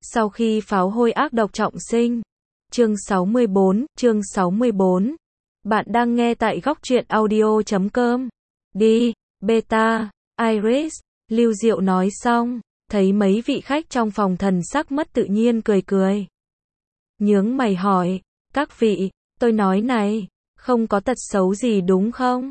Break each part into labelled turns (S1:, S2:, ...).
S1: Sau khi pháo hôi ác độc trọng sinh. Chương 64. Bạn đang nghe tại góc truyện audio.com. Đi, beta, Iris, Lưu Diệu nói xong, thấy mấy vị khách trong phòng thần sắc mất tự nhiên cười. Nhướng mày hỏi, các vị, tôi nói này, không có tật xấu gì đúng không?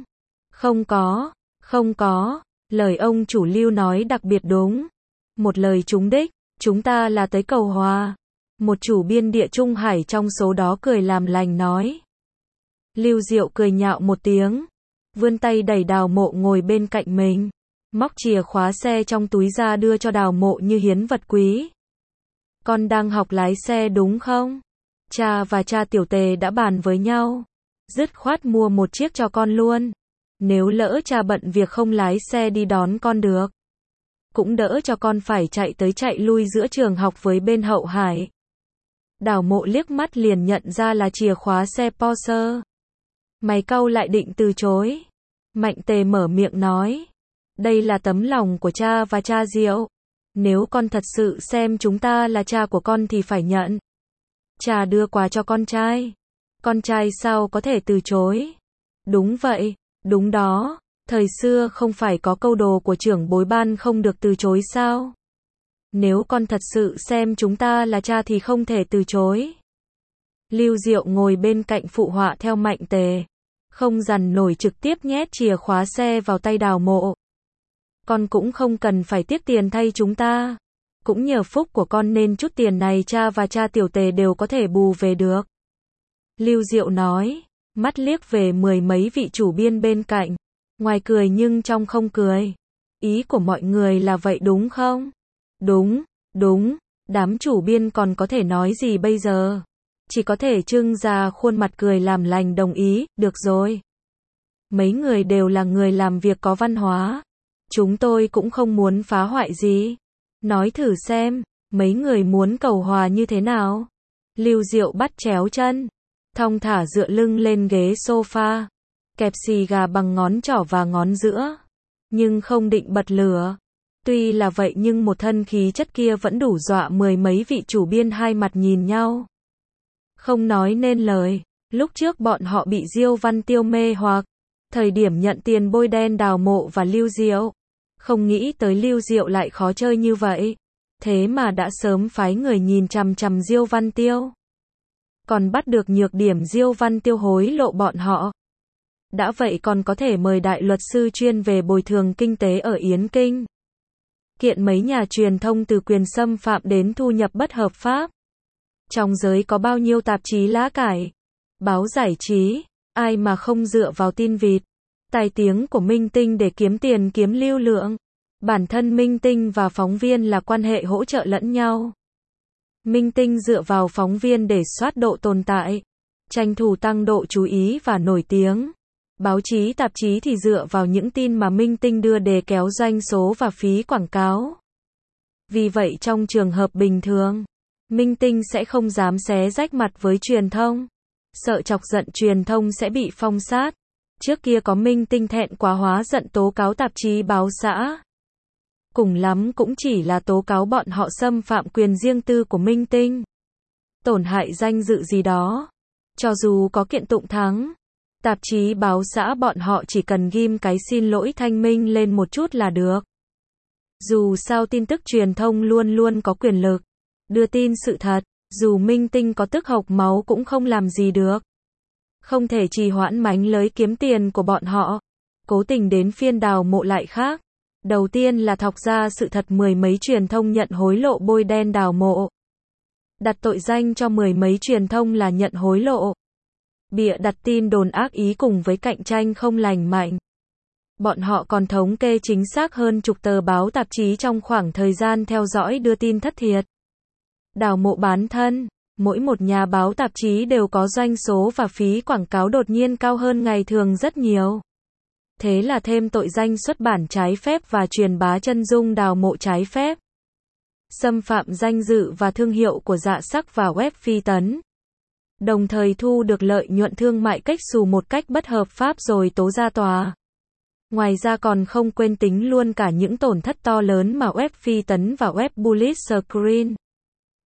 S1: Không có, lời ông chủ Lưu nói đặc biệt đúng. Một lời trúng đích, chúng ta là tới cầu hòa. Một chủ biên địa Trung Hải trong số đó cười làm lành nói. Lưu Diệu cười nhạo một tiếng, vươn tay đẩy Đào Mộ ngồi bên cạnh mình, móc chìa khóa xe trong túi ra đưa cho Đào Mộ như hiến vật quý. Con đang học lái xe đúng không? Cha và cha Tiểu Tề đã bàn với nhau, dứt khoát mua một chiếc cho con luôn. Nếu lỡ cha bận việc không lái xe đi đón con được, cũng đỡ cho con phải chạy tới chạy lui giữa trường học với bên Hậu Hải. Đào Mộ liếc mắt liền nhận ra là chìa khóa xe Porsche. Mày cau lại định từ chối. Mạnh Tề mở miệng nói, đây là tấm lòng của cha và cha Diệu. Nếu con thật sự xem chúng ta là cha của con thì phải nhận. Cha đưa quà cho con trai sao có thể từ chối? Đúng vậy, đúng đó, thời xưa không phải có câu đồ của trưởng bối ban không được từ chối sao? Nếu con thật sự xem chúng ta là cha thì không thể từ chối. Lưu Diệu ngồi bên cạnh phụ họa theo Mạnh Tề, không dằn nổi trực tiếp nhét chìa khóa xe vào tay Đào Mộ. Con cũng không cần phải tiếc tiền thay chúng ta. Cũng nhờ phúc của con nên chút tiền này cha và cha Tiểu Tề đều có thể bù về được. Lưu Diệu nói, mắt liếc về mười mấy vị chủ biên bên cạnh, ngoài cười nhưng trong không cười. Ý của mọi người là vậy đúng không? Đúng, đám chủ biên còn có thể nói gì bây giờ? Chỉ có thể trưng ra khuôn mặt cười làm lành đồng ý, được rồi. Mấy người đều là người làm việc có văn hóa. Chúng tôi cũng không muốn phá hoại gì. Nói thử xem, mấy người muốn cầu hòa như thế nào? Lưu Diệu bắt chéo chân, thong thả dựa lưng lên ghế sofa, kẹp xì gà bằng ngón trỏ và ngón giữa, nhưng không định bật lửa. Tuy là vậy nhưng một thân khí chất kia vẫn đủ dọa mười mấy vị chủ biên hai mặt nhìn nhau, không nói nên lời. Lúc trước bọn họ bị Diêu Văn Tiêu mê hoặc, thời điểm nhận tiền bôi đen Đào Mộ và Lưu Diệu, không nghĩ tới Lưu Diệu lại khó chơi như vậy. Thế mà đã sớm phái người nhìn chằm chằm Diêu Văn Tiêu, còn bắt được nhược điểm Diêu Văn Tiêu hối lộ bọn họ. Đã vậy còn có thể mời đại luật sư chuyên về bồi thường kinh tế ở Yến Kinh, kiện mấy nhà truyền thông từ quyền xâm phạm đến thu nhập bất hợp pháp. Trong giới có bao nhiêu tạp chí lá cải, báo giải trí, ai mà không dựa vào tin vịt, tài tiếng của minh tinh để kiếm tiền kiếm lưu lượng. Bản thân minh tinh và phóng viên là quan hệ hỗ trợ lẫn nhau. Minh tinh dựa vào phóng viên để soát độ tồn tại, tranh thủ tăng độ chú ý và nổi tiếng. Báo chí tạp chí thì dựa vào những tin mà minh tinh đưa để kéo doanh số và phí quảng cáo. Vì vậy trong trường hợp bình thường, minh tinh sẽ không dám xé rách mặt với truyền thông, sợ chọc giận truyền thông sẽ bị phong sát. Trước kia có minh tinh thẹn quá hóa giận tố cáo tạp chí báo xã. Cùng lắm cũng chỉ là tố cáo bọn họ xâm phạm quyền riêng tư của minh tinh, tổn hại danh dự gì đó. Cho dù có kiện tụng thắng, tạp chí báo xã bọn họ chỉ cần ghim cái xin lỗi thanh minh lên một chút là được. Dù sao tin tức truyền thông luôn luôn có quyền lực đưa tin sự thật, dù minh tinh có tức hộc máu cũng không làm gì được. Không thể trì hoãn mánh lới kiếm tiền của bọn họ. Cố tình đến phiên Đào Mộ lại khác. Đầu tiên là thọc ra sự thật mười mấy truyền thông nhận hối lộ bôi đen Đào Mộ, đặt tội danh cho mười mấy truyền thông là nhận hối lộ, bịa đặt tin đồn ác ý cùng với cạnh tranh không lành mạnh. Bọn họ còn thống kê chính xác hơn chục tờ báo tạp chí trong khoảng thời gian theo dõi đưa tin thất thiệt. Đào Mộ bán thân, mỗi một nhà báo tạp chí đều có doanh số và phí quảng cáo đột nhiên cao hơn ngày thường rất nhiều. Thế là thêm tội danh xuất bản trái phép và truyền bá chân dung Đào Mộ trái phép, xâm phạm danh dự và thương hiệu của Dạ Sắc và web Phi Tấn, đồng thời thu được lợi nhuận thương mại cách xù một cách bất hợp pháp rồi tố ra tòa. Ngoài ra còn không quên tính luôn cả những tổn thất to lớn mà web Phi Tấn và web Bullet Screen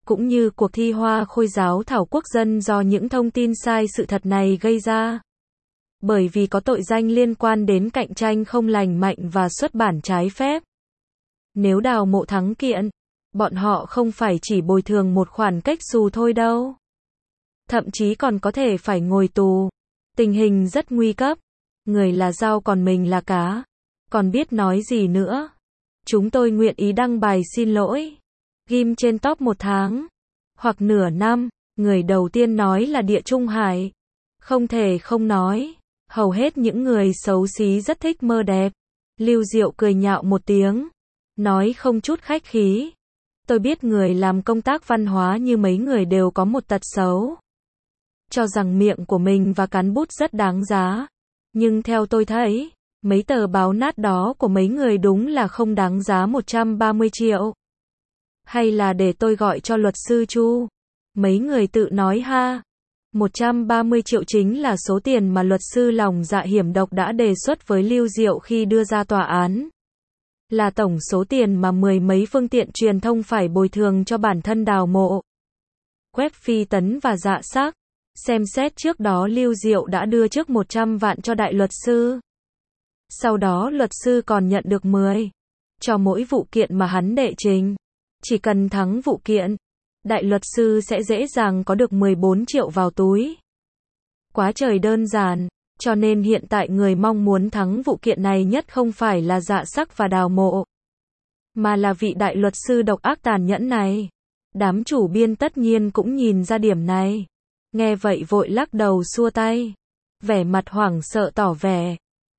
S1: cũng như cuộc thi Hoa Khôi Giáo thảo quốc dân do những thông tin sai sự thật này gây ra. Bởi vì có tội danh liên quan đến cạnh tranh không lành mạnh và xuất bản trái phép. Nếu Đào Mộ thắng kiện, bọn họ không phải chỉ bồi thường một khoản cách xù thôi đâu. Thậm chí còn có thể phải ngồi tù. Tình hình rất nguy cấp. Người là rau còn mình là cá. Còn biết nói gì nữa. Chúng tôi nguyện ý đăng bài xin lỗi. Ghim trên top 1 tháng. Hoặc nửa năm. Người đầu tiên nói là Địa Trung Hải. Không thể không nói. Hầu hết những người xấu xí rất thích mơ đẹp. Lưu Diệu cười nhạo một tiếng. Nói không chút khách khí. Tôi biết người làm công tác văn hóa như mấy người đều có một tật xấu. Cho rằng miệng của mình và cán bút rất đáng giá. Nhưng theo tôi thấy, mấy tờ báo nát đó của mấy người đúng là không đáng giá 130 triệu. Hay là để tôi gọi cho luật sư Chu? Mấy người tự nói ha. 130 triệu chính là số tiền mà luật sư lòng dạ hiểm độc đã đề xuất với Lưu Diệu khi đưa ra tòa án. Là tổng số tiền mà mười mấy phương tiện truyền thông phải bồi thường cho bản thân Đào Mộ. Web Phi Tấn và Dạ Sắc. Xem xét trước đó Lưu Diệu đã đưa trước 100 vạn cho đại luật sư. Sau đó luật sư còn nhận được 10. Cho mỗi vụ kiện mà hắn đệ trình. Chỉ cần thắng vụ kiện, đại luật sư sẽ dễ dàng có được 14 triệu vào túi. Quá trời đơn giản. Cho nên hiện tại người mong muốn thắng vụ kiện này nhất không phải là Dạ Sắc và Đào Mộ, mà là vị đại luật sư độc ác tàn nhẫn này. Đám chủ biên tất nhiên cũng nhìn ra điểm này. Nghe vậy vội lắc đầu xua tay. Vẻ mặt hoảng sợ tỏ vẻ.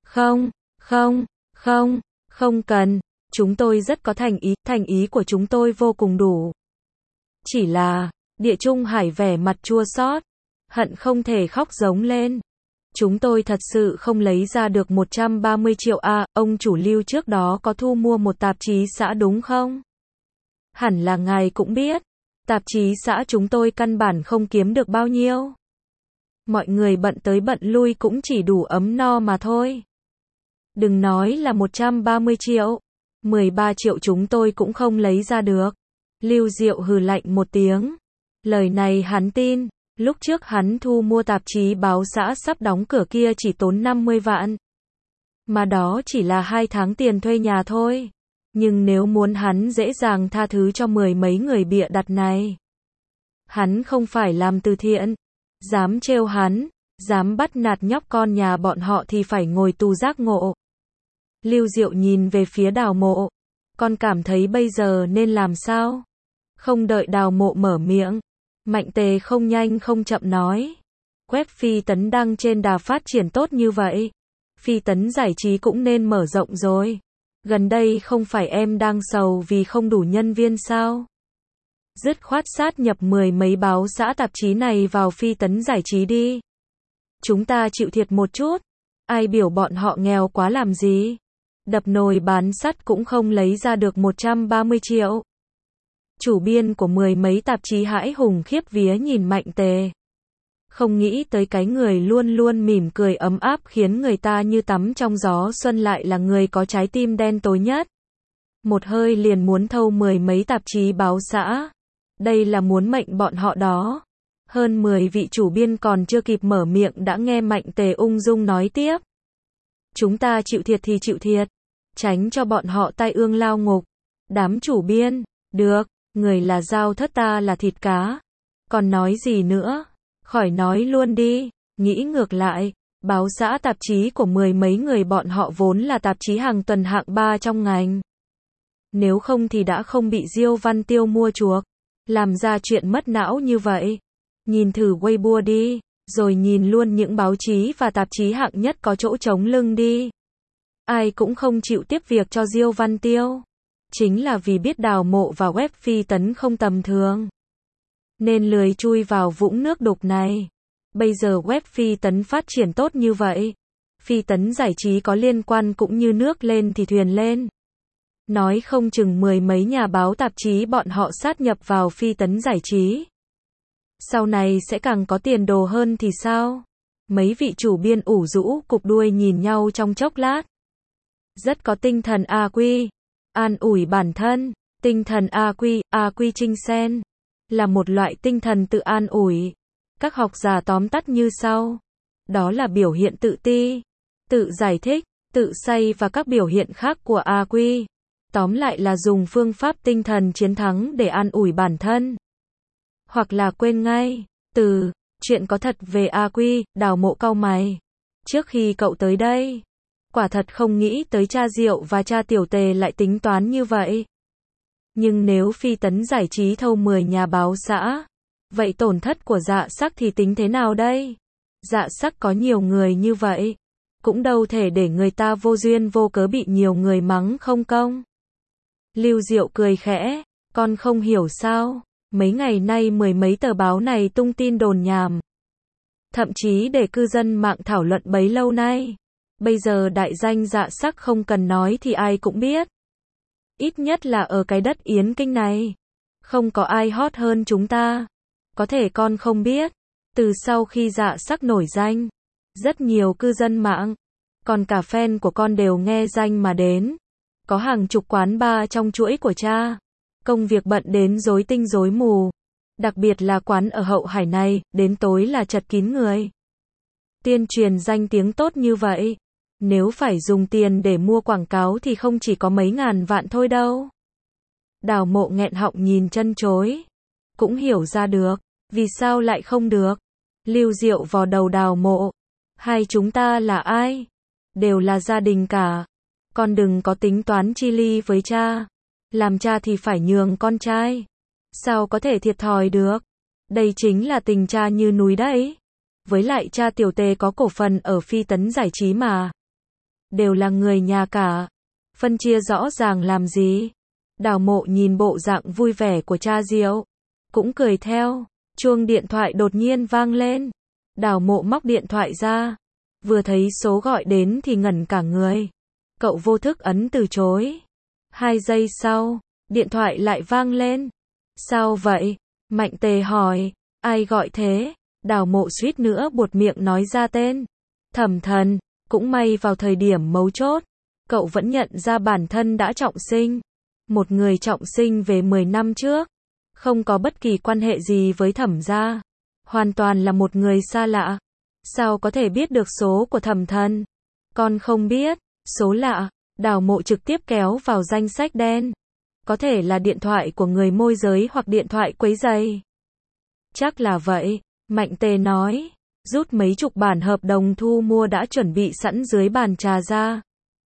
S1: Không cần. Chúng tôi rất có thành ý của chúng tôi vô cùng đủ. Chỉ là, Địa Trung Hải vẻ mặt chua xót, hận không thể khóc giống lên. Chúng tôi thật sự không lấy ra được 130 triệu à, ông chủ Lưu trước đó có thu mua một tạp chí xã đúng không? Hẳn là ngài cũng biết, tạp chí xã chúng tôi căn bản không kiếm được bao nhiêu. Mọi người bận tới bận lui cũng chỉ đủ ấm no mà thôi. Đừng nói là 130 triệu, 13 triệu chúng tôi cũng không lấy ra được. Lưu Diệu hừ lạnh một tiếng. Lời này hắn tin. Lúc trước hắn thu mua tạp chí báo xã sắp đóng cửa kia chỉ tốn 50 vạn. Mà đó chỉ là 2 tháng tiền thuê nhà thôi. Nhưng nếu muốn hắn dễ dàng tha thứ cho mười mấy người bịa đặt này. Hắn không phải làm từ thiện. Dám trêu hắn, dám bắt nạt nhóc con nhà bọn họ thì phải ngồi tù giác ngộ. Lưu Diệu nhìn về phía Đào Mộ. Con cảm thấy bây giờ nên làm sao? Không đợi Đào Mộ mở miệng. Mạnh Tề không nhanh không chậm nói. Web Phi Tấn đang trên đà phát triển tốt như vậy. Phi Tấn giải trí cũng nên mở rộng rồi. Gần đây không phải em đang sầu vì không đủ nhân viên sao? Dứt khoát sát nhập mười mấy báo xã tạp chí này vào Phi Tấn giải trí đi. Chúng ta chịu thiệt một chút. Ai biểu bọn họ nghèo quá làm gì? Đập nồi bán sắt cũng không lấy ra được 130 triệu. Chủ biên của mười mấy tạp chí hãi hùng khiếp vía nhìn Mạnh Tề. Không nghĩ tới cái người luôn luôn mỉm cười ấm áp khiến người ta như tắm trong gió xuân lại là người có trái tim đen tối nhất. Một hơi liền muốn thâu mười mấy tạp chí báo xã. Đây là muốn mệnh bọn họ đó. Hơn 10 vị chủ biên còn chưa kịp mở miệng đã nghe Mạnh Tề ung dung nói tiếp. Chúng ta chịu thiệt thì chịu thiệt. Tránh cho bọn họ tai ương lao ngục. Đám chủ biên, được. Người là dao thớt ta là thịt cá. Còn nói gì nữa? Khỏi nói luôn đi. Nghĩ ngược lại, báo xã tạp chí của mười mấy người bọn họ vốn là tạp chí hàng tuần hạng 3 trong ngành. Nếu không thì đã không bị Diêu Văn Tiêu mua chuộc. Làm ra chuyện mất não như vậy. Nhìn thử Weibo đi, rồi nhìn luôn những báo chí và tạp chí hạng nhất có chỗ chống lưng đi. Ai cũng không chịu tiếp việc cho Diêu Văn Tiêu. Chính là vì biết Đào Mộ và Web Phi Tấn không tầm thường. Nên lười chui vào vũng nước đục này. Bây giờ Web Phi Tấn phát triển tốt như vậy. Phi Tấn giải trí có liên quan cũng như nước lên thì thuyền lên. Nói không chừng mười mấy nhà báo tạp chí bọn họ sát nhập vào Phi Tấn giải trí. Sau này sẽ càng có tiền đồ hơn thì sao? Mấy vị chủ biên ủ rũ cục đuôi nhìn nhau trong chốc lát. Rất có tinh thần A Quy. An ủi bản thân. Tinh thần A Quy Trinh Sen. là một loại tinh thần tự an ủi. Các học giả tóm tắt như sau. Đó là biểu hiện tự ti, tự giải thích, tự say và các biểu hiện khác của AQ. Tóm lại là dùng phương pháp tinh thần chiến thắng để an ủi bản thân. Hoặc là quên ngay. Chuyện có thật về AQ, Đào Mộ cau mày. Trước khi cậu tới đây, quả thật không nghĩ tới cha Diệu và cha Tiểu Tề lại tính toán như vậy. Nhưng nếu Phi Tấn Giải Trí thâu 10 nhà báo xã, vậy tổn thất của Dạ Sắc thì tính thế nào đây? Dạ Sắc có nhiều người như vậy, cũng đâu thể để người ta vô duyên vô cớ bị nhiều người mắng không công. Lưu Diệu cười khẽ, con không hiểu sao, mấy ngày nay mười mấy tờ báo này tung tin đồn nhảm. Thậm chí để cư dân mạng thảo luận bấy lâu nay. Bây giờ đại danh Dạ Sắc không cần nói thì ai cũng biết. Ít nhất là ở cái đất Yến Kinh này, không có ai hot hơn chúng ta. Có thể con không biết, từ sau khi Dạ Sắc nổi danh, rất nhiều cư dân mạng, còn cả fan của con đều nghe danh mà đến. Có hàng chục quán bar trong chuỗi của cha. Công việc bận đến rối tinh rối mù. Đặc biệt là quán ở Hậu Hải này, đến tối là chật kín người. Tuyên truyền danh tiếng tốt như vậy, nếu phải dùng tiền để mua quảng cáo thì không chỉ có mấy ngàn vạn thôi đâu. Đào Mộ nghẹn họng nhìn chân chối. Cũng hiểu ra được, vì sao lại không được. Lưu Diệu vò đầu Đào Mộ. Hai chúng ta là ai? Đều là gia đình cả. Con đừng có tính toán chi ly với cha. Làm cha thì phải nhường con trai. Sao có thể thiệt thòi được? Đây chính là tình cha như núi đấy. Với lại cha Tiểu Tề có cổ phần ở Phi Tấn Giải Trí mà. Đều là người nhà cả. Phân chia rõ ràng làm gì? Đào Mộ nhìn bộ dạng vui vẻ của cha Diệu, cũng cười theo. Chuông điện thoại đột nhiên vang lên. Đào Mộ móc điện thoại ra. Vừa thấy số gọi đến thì ngẩn cả người. Cậu vô thức ấn từ chối. 2 giây sau, điện thoại lại vang lên. Sao vậy? Mạnh Tề hỏi. Ai gọi thế? Đào Mộ suýt nữa buột miệng nói ra tên. Thẩm Thần. Cũng may vào thời điểm mấu chốt, cậu vẫn nhận ra bản thân đã trọng sinh. Một người trọng sinh về 10 năm trước. Không có bất kỳ quan hệ gì với Thẩm gia. Hoàn toàn là một người xa lạ. Sao có thể biết được số của Thẩm Thần? Con không biết. Số lạ. Đào Mộ trực tiếp kéo vào danh sách đen. Có thể là điện thoại của người môi giới hoặc điện thoại quấy rầy. Chắc là vậy, Mạnh Tề nói. Rút mấy chục bản hợp đồng thu mua đã chuẩn bị sẵn dưới bàn trà ra.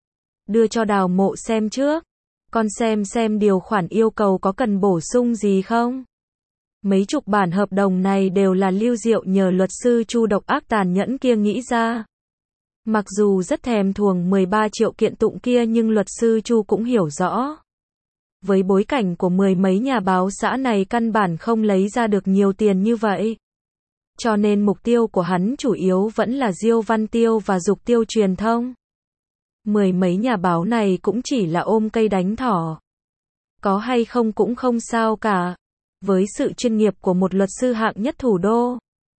S1: Đưa cho Đào Mộ xem trước. Con xem điều khoản yêu cầu có cần bổ sung gì không? Mấy chục bản hợp đồng này đều là Lưu Diệu nhờ luật sư Chu độc ác tàn nhẫn kia nghĩ ra. Mặc dù rất thèm thuồng 13 triệu kiện tụng kia nhưng luật sư Chu cũng hiểu rõ. Với bối cảnh của mười mấy nhà báo xã này căn bản không lấy ra được nhiều tiền như vậy. Cho nên mục tiêu của hắn chủ yếu vẫn là Diêu Văn Tiêu và Dục Tiêu truyền thông. Mười mấy nhà báo này cũng chỉ là ôm cây đánh thỏ. Có hay không cũng không sao cả. Với sự chuyên nghiệp của một luật sư hạng nhất thủ đô.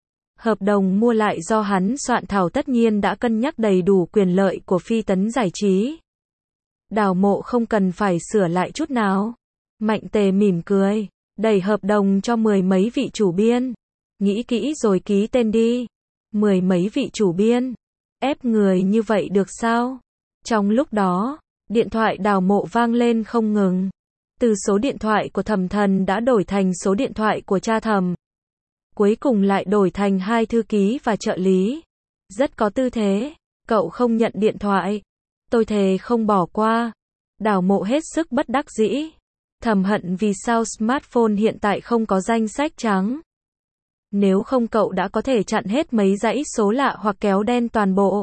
S1: Hợp đồng mua lại do hắn soạn thảo tất nhiên đã cân nhắc đầy đủ quyền lợi của Phi Tấn Giải Trí. Đào Mộ không cần phải sửa lại chút nào. Mạnh Tề mỉm cười, đẩy hợp đồng cho mười mấy vị chủ biên. Nghĩ kỹ rồi ký tên đi. Mười mấy vị chủ biên. Ép người như vậy được sao? Trong lúc đó, điện thoại Đào Mộ vang lên không ngừng. Từ số điện thoại của Thẩm Thần đã đổi thành số điện thoại của cha Thẩm. Cuối cùng lại đổi thành 2 thư ký và trợ lý. Rất có tư thế. Cậu không nhận điện thoại. Tôi thề không bỏ qua. Đào Mộ hết sức bất đắc dĩ. Thầm hận vì sao smartphone hiện tại không có danh sách trắng. Nếu không cậu đã có thể chặn hết mấy dãy số lạ hoặc kéo đen toàn bộ.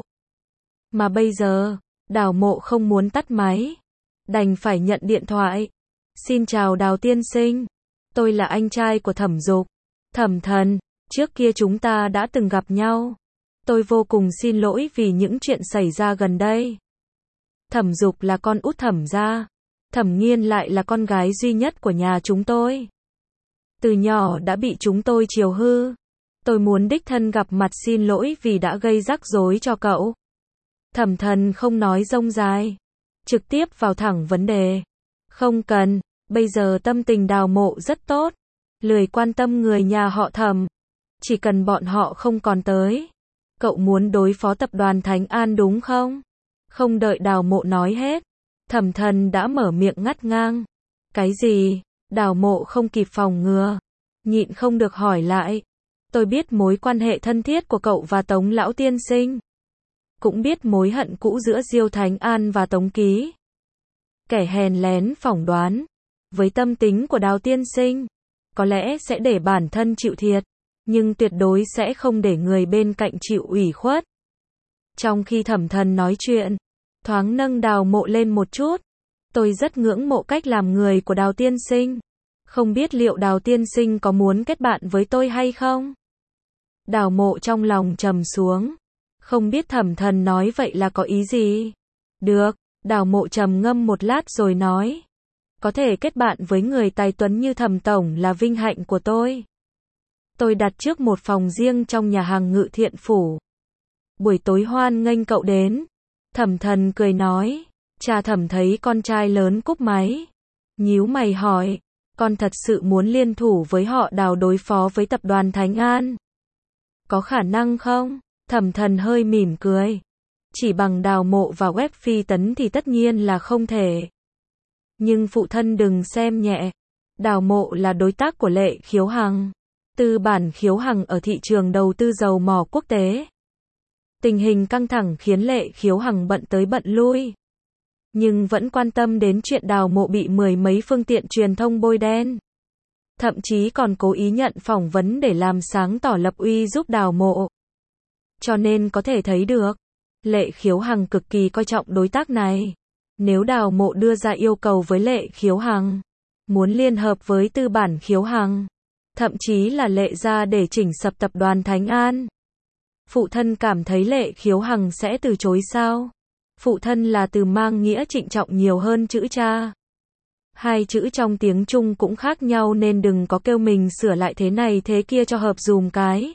S1: Mà bây giờ, Đào Mộ không muốn tắt máy. Đành phải nhận điện thoại. Xin chào Đào tiên sinh. Tôi là anh trai của Thẩm Dục. Thẩm Thần, trước kia chúng ta đã từng gặp nhau. Tôi vô cùng xin lỗi vì những chuyện xảy ra gần đây. Thẩm Dục là con út Thẩm gia. Thẩm Nghiên lại là con gái duy nhất của nhà chúng tôi. Từ nhỏ đã bị chúng tôi chiều hư. Tôi muốn đích thân gặp mặt xin lỗi vì đã gây rắc rối cho cậu. Thẩm Thần không nói rông dài. Trực tiếp vào thẳng vấn đề. Không cần, bây giờ tâm tình Đào Mộ rất tốt. lười quan tâm người nhà họ Thẩm. Chỉ cần bọn họ không còn tới. Cậu muốn đối phó tập đoàn Thánh An đúng không? Không đợi Đào Mộ nói hết, Thẩm Thần đã mở miệng ngắt ngang. Cái gì? Đào Mộ không kịp phòng ngừa, nhịn không được hỏi lại. Tôi biết mối quan hệ thân thiết của cậu và Tống lão tiên sinh. Cũng biết mối hận cũ giữa Diêu Thánh An và Tống Ký. Kẻ hèn lén phỏng đoán, với tâm tính của Đào tiên sinh, có lẽ sẽ để bản thân chịu thiệt, nhưng tuyệt đối sẽ không để người bên cạnh chịu ủy khuất. Trong khi Thẩm Thần nói chuyện, thoáng nâng Đào Mộ lên một chút. Tôi rất ngưỡng mộ cách làm người của Đào tiên sinh. Không biết liệu Đào tiên sinh có muốn kết bạn với tôi hay không? Đào Mộ trong lòng trầm xuống. Không biết Thẩm Thần nói vậy là có ý gì? Được, Đào Mộ trầm ngâm một lát rồi nói. Có thể kết bạn với người tài tuấn như Thẩm tổng là vinh hạnh của tôi. Tôi đặt trước một phòng riêng trong nhà hàng Ngự Thiện Phủ. Buổi tối hoan nghênh cậu đến. Thẩm Thần cười nói. Cha Thẩm thấy con trai lớn cúp máy. Nhíu mày hỏi. Con thật sự muốn liên thủ với họ Đào đối phó với tập đoàn Thánh An? Có khả năng không? Thẩm Thần hơi mỉm cười. Chỉ bằng Đào Mộ và Web Phi Tấn thì tất nhiên là không thể. Nhưng phụ thân đừng xem nhẹ. Đào Mộ là đối tác của Lệ Khiếu Hằng. Tư bản Khiếu Hằng ở thị trường đầu tư dầu mỏ quốc tế. Tình hình căng thẳng khiến Lệ Khiếu Hằng bận tới bận lui. Nhưng vẫn quan tâm đến chuyện Đào Mộ bị mười mấy phương tiện truyền thông bôi đen. Thậm chí còn cố ý nhận phỏng vấn để làm sáng tỏ lập uy giúp Đào Mộ. Cho nên có thể thấy được, Lệ Khiếu Hằng cực kỳ coi trọng đối tác này. Nếu Đào Mộ đưa ra yêu cầu với Lệ Khiếu Hằng, muốn liên hợp với tư bản Khiếu Hằng, thậm chí là Lệ gia để chỉnh sập tập đoàn Thánh An, phụ thân cảm thấy Lệ Khiếu Hằng sẽ từ chối sao? Phụ thân là từ mang nghĩa trịnh trọng nhiều hơn chữ cha. Hai chữ trong tiếng Trung cũng khác nhau nên đừng có kêu mình sửa lại thế này thế kia cho hợp dùm cái.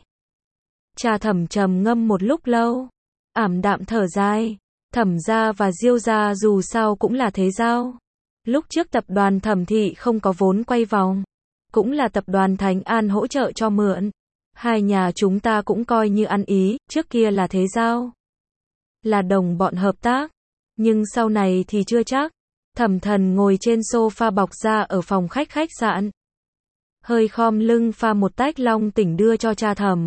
S1: Cha Thẩm trầm ngâm một lúc lâu, ảm đạm thở dài. Thẩm gia và Diêu gia dù sao cũng là thế giao. Lúc trước tập đoàn Thẩm thị không có vốn quay vòng, cũng là tập đoàn Thánh An hỗ trợ cho mượn. Hai nhà chúng ta cũng coi như ăn ý, trước kia là thế giao, là đồng bọn hợp tác, nhưng sau này thì chưa chắc. Thẩm Thần ngồi trên sofa bọc da ở phòng khách sạn, hơi khom lưng pha một tách long tỉnh đưa cho cha Thẩm.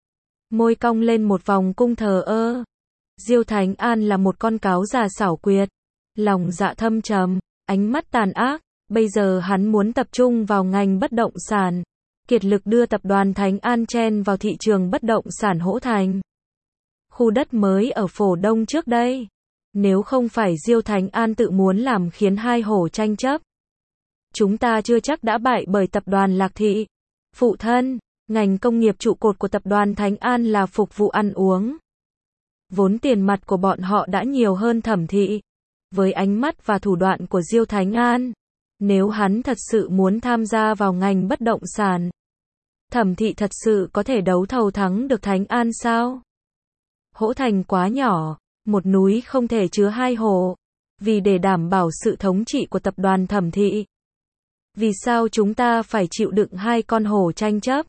S1: Môi cong lên một vòng cung thờ ơ. Diêu Thánh An là một con cáo già xảo quyệt, lòng dạ thâm trầm, ánh mắt tàn ác. Bây giờ hắn muốn tập trung vào ngành bất động sản, kiệt lực đưa tập đoàn Thánh An chen vào thị trường bất động sản Hỗ Thành, khu đất mới ở Phổ Đông trước đây. Nếu không phải Diêu Thánh An tự muốn làm khiến hai hổ tranh chấp, chúng ta chưa chắc đã bại bởi tập đoàn Lạc Thị. Phụ thân, ngành công nghiệp trụ cột của tập đoàn Thánh An là phục vụ ăn uống. Vốn tiền mặt của bọn họ đã nhiều hơn Thẩm thị. Với ánh mắt và thủ đoạn của Diêu Thánh An, nếu hắn thật sự muốn tham gia vào ngành bất động sản, Thẩm thị thật sự có thể đấu thầu thắng được Thánh An sao? Hỗ Thành quá nhỏ, một núi không thể chứa hai hổ. Vì để đảm bảo sự thống trị của tập đoàn Thẩm thị, vì sao chúng ta phải chịu đựng hai con hổ tranh chấp?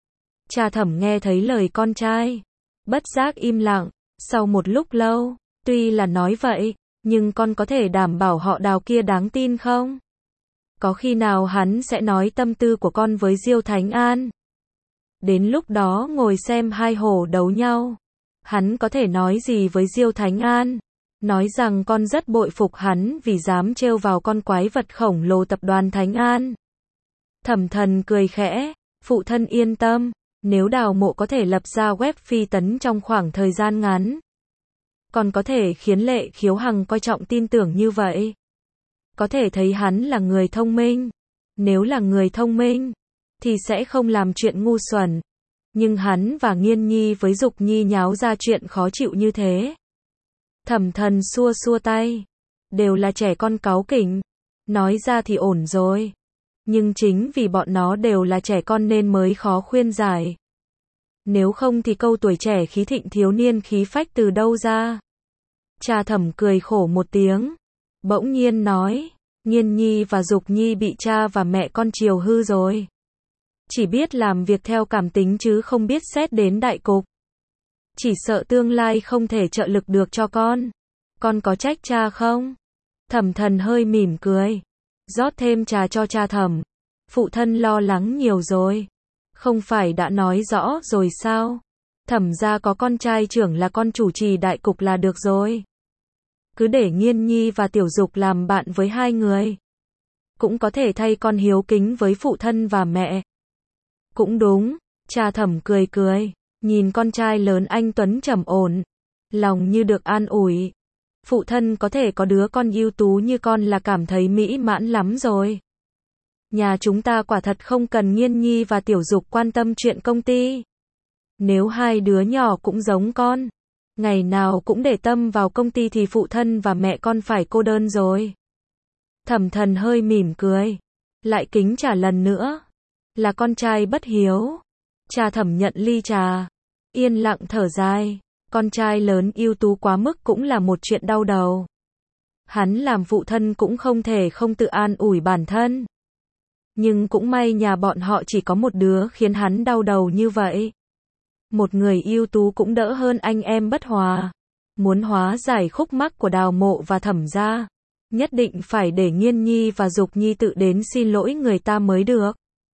S1: Cha Thẩm nghe thấy lời con trai, bất giác im lặng. Sau một lúc lâu, tuy là nói vậy, nhưng con có thể đảm bảo họ Đào kia đáng tin không? Có khi nào hắn sẽ nói tâm tư của con với Diêu Thánh An? Đến lúc đó ngồi xem hai hổ đấu nhau, hắn có thể nói gì với Diêu Thánh An? Nói rằng con rất bội phục hắn vì dám trêu vào con quái vật khổng lồ tập đoàn Thánh An. Thẩm Thần cười khẽ, phụ thân yên tâm. Nếu Đào Mộ có thể lập ra Web Phi Tấn trong khoảng thời gian ngắn, còn có thể khiến Lệ Khiếu Hằng coi trọng tin tưởng như vậy. Có thể thấy hắn là người thông minh. Nếu là người thông minh, thì sẽ không làm chuyện ngu xuẩn. Nhưng hắn và Nghiên Nhi với Dục Nhi nháo ra chuyện khó chịu như thế. Thẩm Thần xua xua tay. Đều là trẻ con cáu kỉnh. Nói ra thì ổn rồi. Nhưng chính vì bọn nó đều là trẻ con nên mới khó khuyên giải. Nếu không thì câu tuổi trẻ khí thịnh thiếu niên khí phách từ đâu ra? Cha Thẩm cười khổ một tiếng, bỗng nhiên nói, Nghiên Nhi và Dục Nhi bị cha và mẹ con chiều hư rồi. Chỉ biết làm việc theo cảm tính chứ không biết xét đến đại cục. Chỉ sợ tương lai không thể trợ lực được cho con. Con có trách cha không? Thẩm Thần hơi mỉm cười. Rót thêm trà cho cha Thẩm. Phụ thân lo lắng nhiều rồi. Không phải đã nói rõ rồi sao? Thẩm gia có con trai trưởng là con chủ trì đại cục là được rồi. Cứ để Nghiên Nhi và Tiểu Dục làm bạn với hai người. Cũng có thể thay con hiếu kính với phụ thân và mẹ. Cũng đúng, cha Thẩm cười cười, nhìn con trai lớn anh tuấn trầm ổn, lòng như được an ủi. Phụ thân có thể có đứa con ưu tú như con là cảm thấy mỹ mãn lắm rồi. Nhà chúng ta quả thật không cần Nghiên Nhi và Tiểu Dục quan tâm chuyện công ty. Nếu hai đứa nhỏ cũng giống con, ngày nào cũng để tâm vào công ty thì phụ thân và mẹ con phải cô đơn rồi. Thẩm Thần hơi mỉm cười, lại kính trả lần nữa. Là con trai bất hiếu. Cha Thẩm nhận ly trà, yên lặng thở dài. Con trai lớn ưu tú quá mức cũng là một chuyện đau đầu. Hắn làm phụ thân cũng không thể không tự an ủi bản thân. Nhưng cũng may nhà bọn họ chỉ có một đứa khiến hắn đau đầu như vậy. Một người ưu tú cũng đỡ hơn anh em bất hòa. Muốn hóa giải khúc mắc của Đào Mộ và Thẩm gia, nhất định phải để Nghiên Nhi và Dục Nhi tự đến xin lỗi người ta mới được.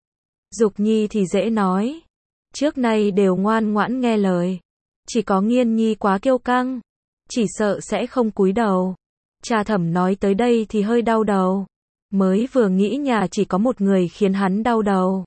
S1: Dục Nhi thì dễ nói, trước nay đều ngoan ngoãn nghe lời. Chỉ có Nghiên Nhi quá kiêu căng, chỉ sợ sẽ không cúi đầu. Cha Thẩm nói tới đây thì hơi đau đầu. Mới vừa nghĩ nhà chỉ có một người khiến hắn đau đầu.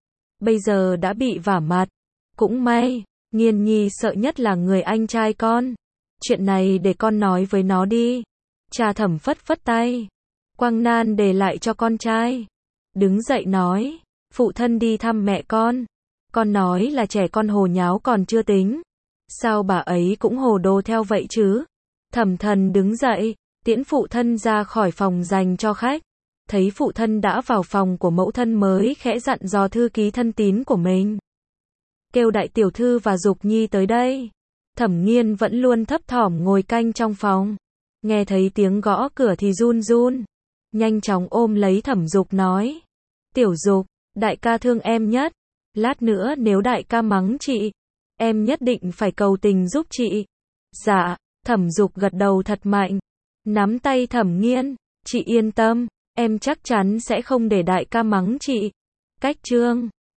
S1: Bây giờ đã bị vả mặt. Cũng may, Nghiên Nhi sợ nhất là người anh trai con. Chuyện này để con nói với nó đi. Cha Thẩm phất phất tay. Quang nan để lại cho con trai. Đứng dậy nói, phụ thân đi thăm mẹ con. Con nói là trẻ con hồ nháo còn chưa tính. Sao bà ấy cũng hồ đồ theo vậy chứ? Thẩm Thần đứng dậy, tiễn phụ thân ra khỏi phòng dành cho khách. Thấy phụ thân đã vào phòng của mẫu thân mới khẽ dặn dò thư ký thân tín của mình. Kêu đại tiểu thư và Dục Nhi tới đây. Thẩm Nghiên vẫn luôn thấp thỏm ngồi canh trong phòng. Nghe thấy tiếng gõ cửa thì run run. Nhanh chóng ôm lấy Thẩm Dục nói. Tiểu Dục, đại ca thương em nhất. Lát nữa nếu đại ca mắng chị, em nhất định phải cầu tình giúp chị. Dạ, Thẩm Dục gật đầu thật mạnh. Nắm tay Thẩm Nghiên, chị yên tâm, em chắc chắn sẽ không để đại ca mắng chị. Cách chương